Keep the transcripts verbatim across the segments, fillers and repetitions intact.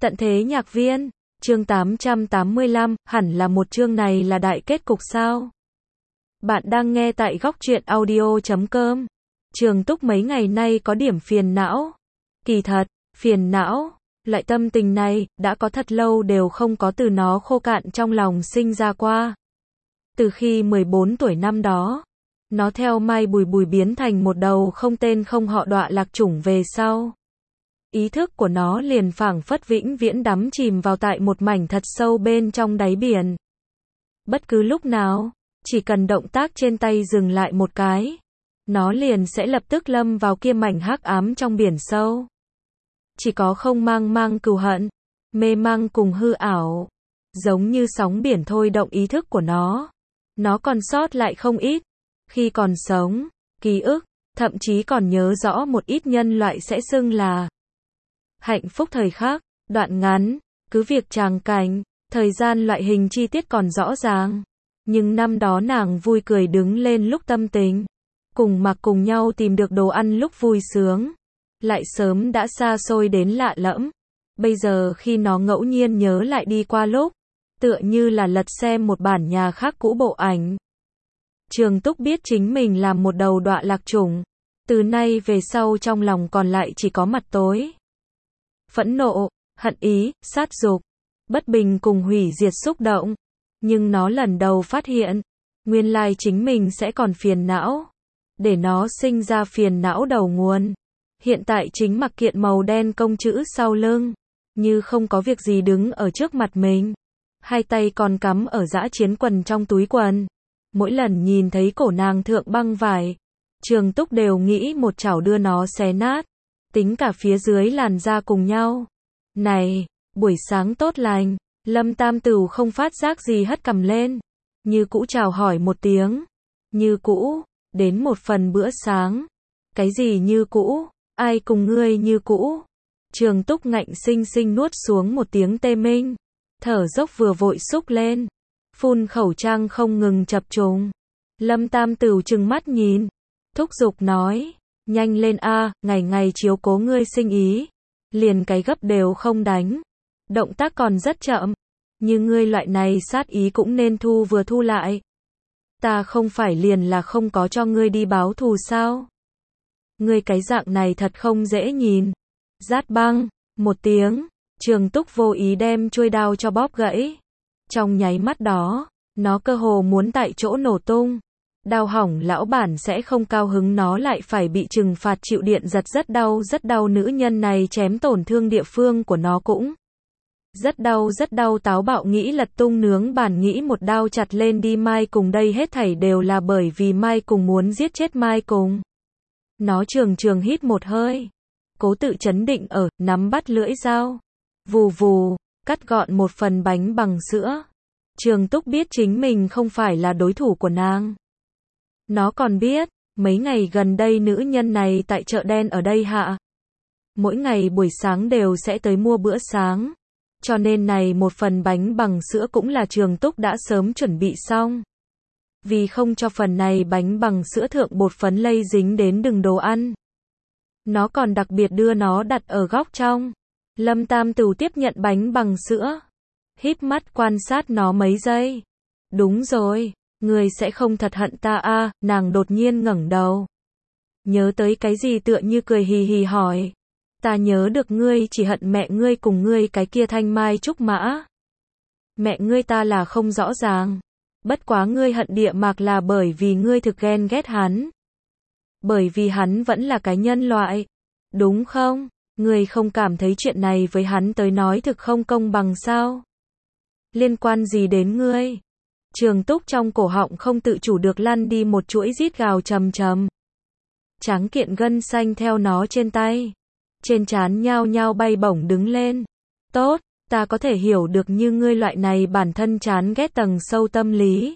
Tận thế nhạc viên, chương tám trăm tám mươi lăm, hẳn là một chương này là đại kết cục sao? Bạn đang nghe tại góc truyện audio chấm com. Trường Túc mấy ngày nay có điểm phiền não. Kỳ thật, phiền não, loại tâm tình này, đã có thật lâu đều không có từ nó khô cạn trong lòng sinh ra qua. Từ khi mười bốn tuổi năm đó, nó theo Mai Bùi Bùi biến thành một đầu không tên không họ đọa lạc chủng về sau. Ý thức của nó liền phảng phất vĩnh viễn đắm chìm vào tại một mảnh thật sâu bên trong đáy biển. Bất cứ lúc nào, chỉ cần động tác trên tay dừng lại một cái, nó liền sẽ lập tức lâm vào kia mảnh hắc ám trong biển sâu. Chỉ có không mang mang cừu hận, mê mang cùng hư ảo, giống như sóng biển thôi động ý thức của nó. Nó còn sót lại không ít, khi còn sống, ký ức, thậm chí còn nhớ rõ một ít nhân loại sẽ xưng là hạnh phúc thời khắc, đoạn ngắn, cứ việc tràng cảnh, thời gian loại hình chi tiết còn rõ ràng. Nhưng năm đó nàng vui cười đứng lên lúc tâm tình, cùng mặc cùng nhau tìm được đồ ăn lúc vui sướng, lại sớm đã xa xôi đến lạ lẫm. Bây giờ khi nó ngẫu nhiên nhớ lại đi qua lúc, tựa như là lật xem một bản nhà khác cũ bộ ảnh. Trường Túc biết chính mình là một đầu đọa lạc chủng, từ nay về sau trong lòng còn lại chỉ có mặt tối. Phẫn nộ, hận ý, sát dục, bất bình cùng hủy diệt xúc động. Nhưng nó lần đầu phát hiện, nguyên lai chính mình sẽ còn phiền não. Để nó sinh ra phiền não đầu nguồn. Hiện tại chính mặc kiện màu đen công chữ sau lưng, như không có việc gì đứng ở trước mặt mình. Hai tay còn cắm ở dã chiến quần trong túi quần. Mỗi lần nhìn thấy cổ nàng thượng băng vải, Trường Túc đều nghĩ một chảo đưa nó xé nát. Tính cả phía dưới làn da cùng nhau. Này, buổi sáng tốt lành. Lâm Tam Tửu không phát giác gì hất cằm lên. Như cũ chào hỏi một tiếng. Như cũ, đến một phần bữa sáng. Cái gì như cũ, ai cùng ngươi như cũ. Trường Túc ngạnh sinh sinh nuốt xuống một tiếng tê minh. Thở dốc vừa vội xúc lên. Phun khẩu trang không ngừng chập trùng. Lâm Tam Tửu trừng mắt nhìn. Thúc giục nói. Nhanh lên a, ngày ngày chiếu cố ngươi sinh ý. Liền cái gấp đều không đánh. Động tác còn rất chậm. Như ngươi loại này sát ý cũng nên thu vừa thu lại. Ta không phải liền là không có cho ngươi đi báo thù sao? Ngươi cái dạng này thật không dễ nhìn. Rát băng, một tiếng, Trường Túc vô ý đem chuôi đao cho bóp gãy. Trong nháy mắt đó, nó cơ hồ muốn tại chỗ nổ tung. Đau hỏng lão bản sẽ không cao hứng nó lại phải bị trừng phạt chịu điện giật rất đau rất đau nữ nhân này chém tổn thương địa phương của nó cũng rất đau rất đau táo bạo nghĩ lật tung nướng bàn nghĩ một đao chặt lên đi Mai cùng đây hết thảy đều là bởi vì Mai cùng muốn giết chết Mai cùng. Nó trường trường hít một hơi. Cố tự chấn định ở, nắm bắt lưỡi dao. Vù vù, cắt gọn một phần bánh bằng sữa. Trường Túc biết chính mình không phải là đối thủ của nàng. Nó còn biết, mấy ngày gần đây nữ nhân này tại chợ đen ở đây hạ. Mỗi ngày buổi sáng đều sẽ tới mua bữa sáng. Cho nên này một phần bánh bằng sữa cũng là Trường Túc đã sớm chuẩn bị xong. Vì không cho phần này bánh bằng sữa thượng bột phấn lây dính đến đường đồ ăn. Nó còn đặc biệt đưa nó đặt ở góc trong. Lâm Tam Tửu tiếp nhận bánh bằng sữa. Híp mắt quan sát nó mấy giây. Đúng rồi. Ngươi sẽ không thật hận ta a, à, nàng đột nhiên ngẩng đầu. Nhớ tới cái gì tựa như cười hì hì hỏi. Ta nhớ được ngươi chỉ hận mẹ ngươi cùng ngươi cái kia thanh mai trúc mã. Mẹ ngươi ta là không rõ ràng. Bất quá ngươi hận địa mạc là bởi vì ngươi thực ghen ghét hắn. Bởi vì hắn vẫn là cái nhân loại. Đúng không? Ngươi không cảm thấy chuyện này với hắn tới nói thực không công bằng sao? Liên quan gì đến ngươi? Trường Túc trong cổ họng không tự chủ được lăn đi một chuỗi rít gào trầm trầm. Tráng kiện gân xanh theo nó trên tay. Trên trán nhao nhao bay bổng đứng lên. Tốt, ta có thể hiểu được như ngươi loại này bản thân chán ghét tầng sâu tâm lý.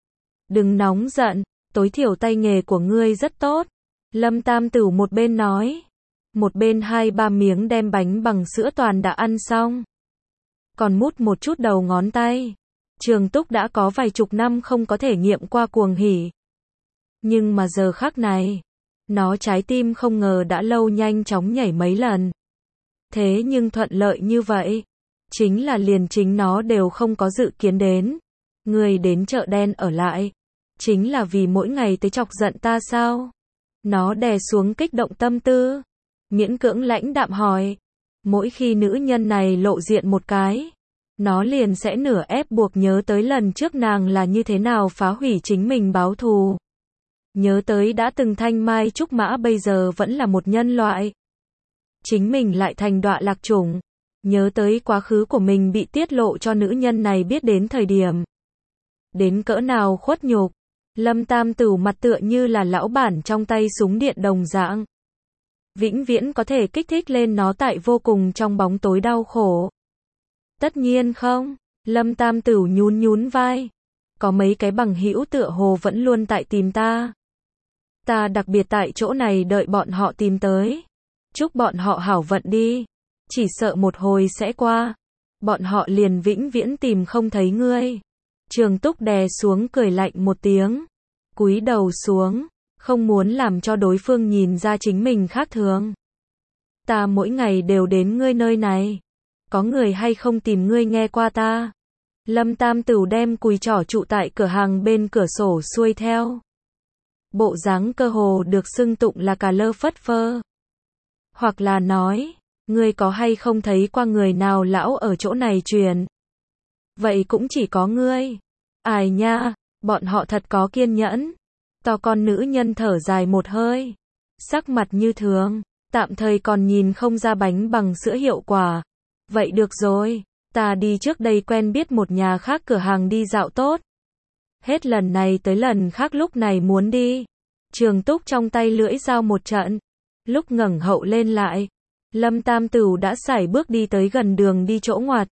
Đừng nóng giận, tối thiểu tay nghề của ngươi rất tốt. Lâm Tam Tửu một bên nói. Một bên hai ba miếng đem bánh bằng sữa toàn đã ăn xong. Còn mút một chút đầu ngón tay. Trường Túc đã có vài chục năm không có thể nghiệm qua cuồng hỉ. Nhưng mà giờ khắc này, nó trái tim không ngờ đã lâu nhanh chóng nhảy mấy lần. Thế nhưng thuận lợi như vậy, Chính là liền chính nó đều không có dự kiến đến. Ngươi đến chợ đen ở lại. Chính là vì mỗi ngày tới chọc giận ta sao? Nó đè xuống kích động tâm tư. Miễn cưỡng lãnh đạm hỏi. Mỗi khi nữ nhân này lộ diện một cái, nó liền sẽ nửa ép buộc nhớ tới lần trước nàng là như thế nào phá hủy chính mình báo thù. Nhớ tới đã từng thanh mai trúc mã bây giờ vẫn là một nhân loại. Chính mình lại thành đọa lạc chủng. Nhớ tới quá khứ của mình bị tiết lộ cho nữ nhân này biết đến thời điểm. Đến cỡ nào khuất nhục. Lâm Tam Tửu mặt tựa như là lão bản trong tay súng điện đồng dạng. Vĩnh viễn có thể kích thích lên nó tại vô cùng trong bóng tối đau khổ. Tất nhiên không. Lâm Tam Tửu nhún nhún vai. Có mấy cái bằng hữu tựa hồ vẫn luôn tại tìm ta. Ta đặc biệt tại chỗ này đợi bọn họ tìm tới. Chúc bọn họ hảo vận đi. Chỉ sợ một hồi sẽ qua. Bọn họ liền vĩnh viễn tìm không thấy ngươi. Trường Túc đè xuống cười lạnh một tiếng. Cúi đầu xuống. Không muốn làm cho đối phương nhìn ra chính mình khác thường. Ta mỗi ngày đều đến ngươi nơi này. Có người hay không tìm ngươi nghe qua ta? Lâm Tam Tửu đem cùi trỏ trụ tại cửa hàng bên cửa sổ xuôi theo. Bộ dáng cơ hồ được xưng tụng là cà lơ phất phơ. Hoặc là nói, ngươi có hay không thấy qua người nào lão ở chỗ này truyền? Vậy cũng chỉ có ngươi. Ai nha, bọn họ thật có kiên nhẫn. To con nữ nhân thở dài một hơi. Sắc mặt như thường, tạm thời còn nhìn không ra bánh bằng sữa hiệu quả. Vậy được rồi, ta đi trước đây quen biết một nhà khác cửa hàng đi dạo tốt. Hết lần này tới lần khác lúc này muốn đi. Trường Túc trong tay lưỡi dao một trận. Lúc ngẩng hậu lên lại, Lâm Tam Tửu đã sải bước đi tới gần đường đi chỗ ngoặt.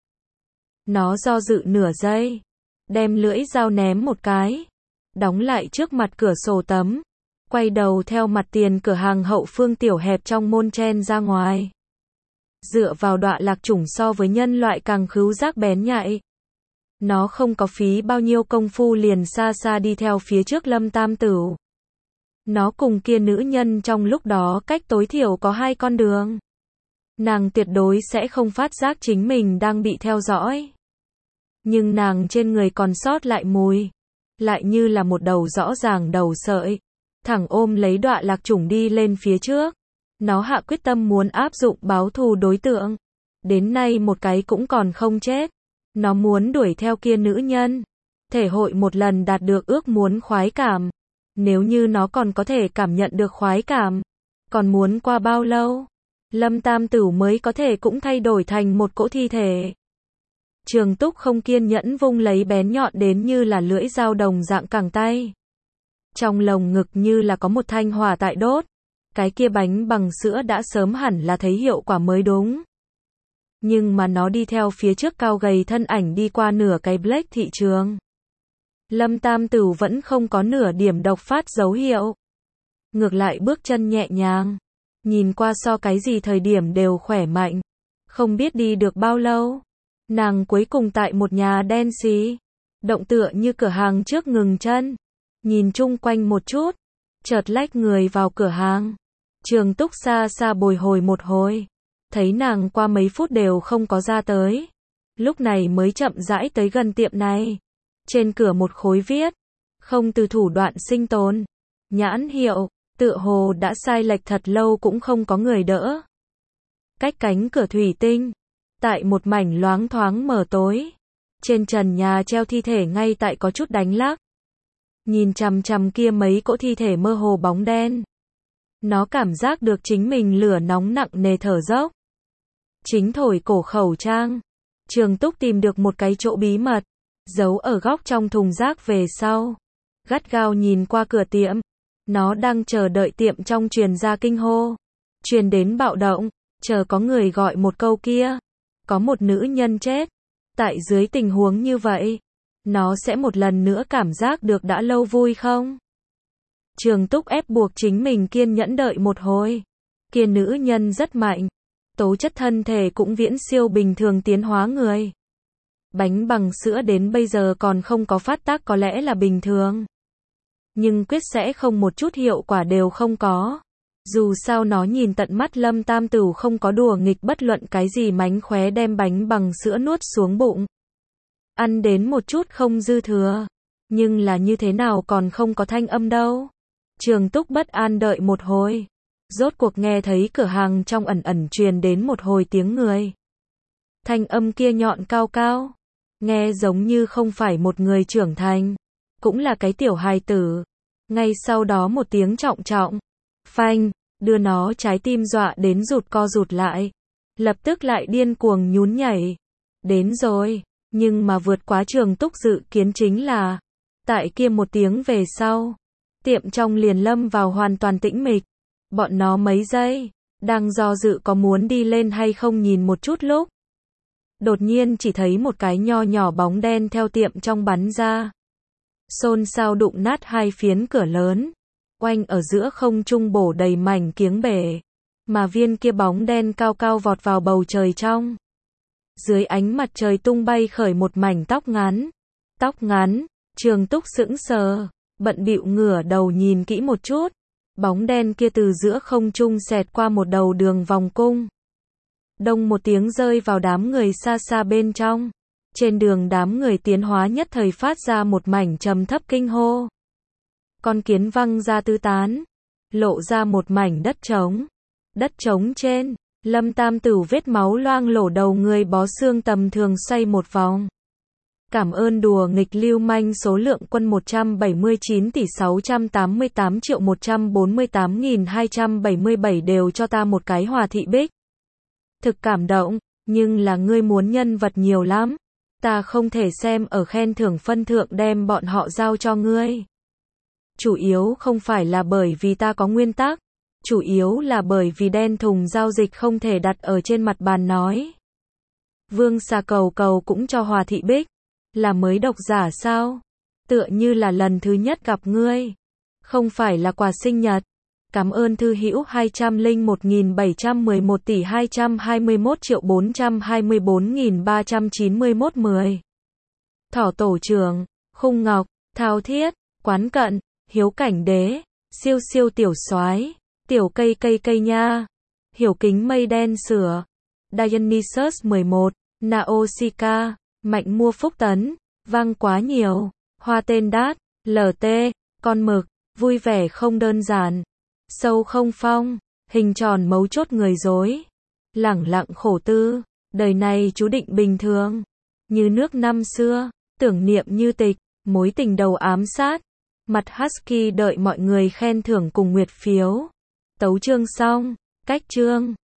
Nó do dự nửa giây, đem lưỡi dao ném một cái, đóng lại trước mặt cửa sổ tấm, quay đầu theo mặt tiền cửa hàng hậu phương tiểu hẹp trong môn chen ra ngoài. Dựa vào đọa lạc chủng so với nhân loại càng khứu giác bén nhạy. Nó không có phí bao nhiêu công phu liền xa xa đi theo phía trước Lâm Tam Tửu. Nó cùng kia nữ nhân trong lúc đó cách tối thiểu có hai con đường. Nàng tuyệt đối sẽ không phát giác chính mình đang bị theo dõi. Nhưng nàng trên người còn sót lại mùi. Lại như là một đầu rõ ràng đầu sợi. Thẳng ôm lấy đọa lạc chủng đi lên phía trước. Nó hạ quyết tâm muốn áp dụng báo thù đối tượng. Đến nay một cái cũng còn không chết. Nó muốn đuổi theo kia nữ nhân. Thể hội một lần đạt được ước muốn khoái cảm. Nếu như nó còn có thể cảm nhận được khoái cảm. Còn muốn qua bao lâu? Lâm Tam Tửu mới có thể cũng thay đổi thành một cỗ thi thể. Trường Túc không kiên nhẫn vung lấy bén nhọn đến như là lưỡi dao đồng dạng cẳng tay. Trong lồng ngực như là có một thanh hỏa tại đốt. Cái kia bánh bằng sữa đã sớm hẳn là thấy hiệu quả mới đúng. Nhưng mà nó đi theo phía trước cao gầy thân ảnh đi qua nửa cái Black thị trường. Lâm Tam Tửu vẫn không có nửa điểm độc phát dấu hiệu. Ngược lại bước chân nhẹ nhàng. Nhìn qua so cái gì thời điểm đều khỏe mạnh. Không biết đi được bao lâu. Nàng cuối cùng tại một nhà đen xí. Động tựa như cửa hàng trước ngừng chân. Nhìn chung quanh một chút. Chợt lách người vào cửa hàng. Trường Túc xa xa bồi hồi một hồi. Thấy nàng qua mấy phút đều không có ra tới. Lúc này mới chậm rãi tới gần tiệm này. Trên cửa một khối viết. Không từ thủ đoạn sinh tồn. Nhãn hiệu. Tựa hồ đã sai lệch thật lâu cũng không có người đỡ. Cách cánh cửa thủy tinh. Tại một mảnh loáng thoáng mờ tối. Trên trần nhà treo thi thể ngay tại có chút đánh lắc. Nhìn chằm chằm kia mấy cỗ thi thể mơ hồ bóng đen. Nó cảm giác được chính mình lửa nóng nặng nề thở dốc. Chính thổi cổ khẩu trang. Trường Túc tìm được một cái chỗ bí mật. Giấu ở góc trong thùng rác về sau. Gắt gao nhìn qua cửa tiệm. Nó đang chờ đợi tiệm trong truyền ra kinh hô. Truyền đến bạo động. Chờ có người gọi một câu kia. Có một nữ nhân chết. Tại dưới tình huống như vậy. Nó sẽ một lần nữa cảm giác được đã lâu vui không? Trường Túc ép buộc chính mình kiên nhẫn đợi một hồi. Kia nữ nhân rất mạnh. Tố chất thân thể cũng viễn siêu bình thường tiến hóa người. Bánh bằng sữa đến bây giờ còn không có phát tác có lẽ là bình thường. Nhưng quyết sẽ không một chút hiệu quả đều không có. Dù sao nó nhìn tận mắt Lâm Tam Tửu không có đùa nghịch bất luận cái gì, mánh khóe đem bánh bằng sữa nuốt xuống bụng. Ăn đến một chút không dư thừa. Nhưng là như thế nào còn không có thanh âm đâu. Trường Túc bất an đợi một hồi. Rốt cuộc nghe thấy cửa hàng trong ẩn ẩn truyền đến một hồi tiếng người. Thanh âm kia nhọn cao cao. Nghe giống như không phải một người trưởng thành. Cũng là cái tiểu hài tử. Ngay sau đó một tiếng trọng trọng. Phanh, đưa nó trái tim dọa đến rụt co rụt lại. Lập tức lại điên cuồng nhún nhảy. Đến rồi. Nhưng mà vượt quá Trường Túc dự kiến chính là. Tại kia một tiếng về sau. Tiệm trong liền lâm vào hoàn toàn tĩnh mịch. Bọn nó mấy giây. Đang do dự có muốn đi lên hay không nhìn một chút lúc. Đột nhiên chỉ thấy một cái nho nhỏ bóng đen theo tiệm trong bắn ra. Xôn xao đụng nát hai phiến cửa lớn. Oanh ở giữa không trung bổ đầy mảnh kiếng bể. Mà viên kia bóng đen cao cao vọt vào bầu trời trong. Dưới ánh mặt trời tung bay khởi một mảnh tóc ngắn. Tóc ngắn, Trường Túc sững sờ, bận bịu ngửa đầu nhìn kỹ một chút. Bóng đen kia từ giữa không trung xẹt qua một đầu đường vòng cung. Đông một tiếng rơi vào đám người xa xa bên trong. Trên đường đám người tiến hóa nhất thời phát ra một mảnh trầm thấp kinh hô. Con kiến văng ra tứ tán. Lộ ra một mảnh đất trống. Đất trống trên, Lâm Tam Tửu vết máu loang lổ đầu người bó xương tầm thường xoay một vòng. Cảm ơn đùa nghịch lưu manh số lượng quân một trăm bảy mươi chín tỷ sáu trăm tám mươi tám triệu một trăm bốn mươi tám nghìn hai trăm bảy mươi bảy đều cho ta một cái hòa thị bích. Thực cảm động, nhưng là ngươi muốn nhân vật nhiều lắm. Ta không thể xem ở khen thưởng phân thượng đem bọn họ giao cho ngươi. Chủ yếu không phải là bởi vì ta có nguyên tắc. Chủ yếu là bởi vì đen thùng giao dịch không thể đặt ở trên mặt bàn nói. Vương xà cầu cầu cũng cho hòa thị bích. Là mới độc giả sao? Tựa như là lần thứ nhất gặp ngươi. Không phải là quà sinh nhật. Cảm ơn thư hữu hai trăm lẻ một nghìn bảy trăm mười một tỷ hai trăm hai mươi mốt triệu bốn trăm hai mươi bốn nghìn ba trăm chín mươi mốt mười. Thỏ tổ trưởng, Khung Ngọc, Thao Thiết, Quán Cận, Hiếu Cảnh Đế, Siêu siêu tiểu soái, Tiểu cây cây cây nha, Hiểu kính mây đen sửa, Dionysus mười một, Naosika, Mạnh mua phúc tấn, vang quá nhiều, Hoa tên đát, lờ tê, con mực, vui vẻ không đơn giản, sâu không phong, hình tròn mấu chốt người dối, lẳng lặng khổ tư, đời này chú định bình thường, như nước năm xưa, tưởng niệm như tịch, mối tình đầu ám sát, mặt husky đợi mọi người khen thưởng cùng nguyệt phiếu. Tấu chương xong, cách chương.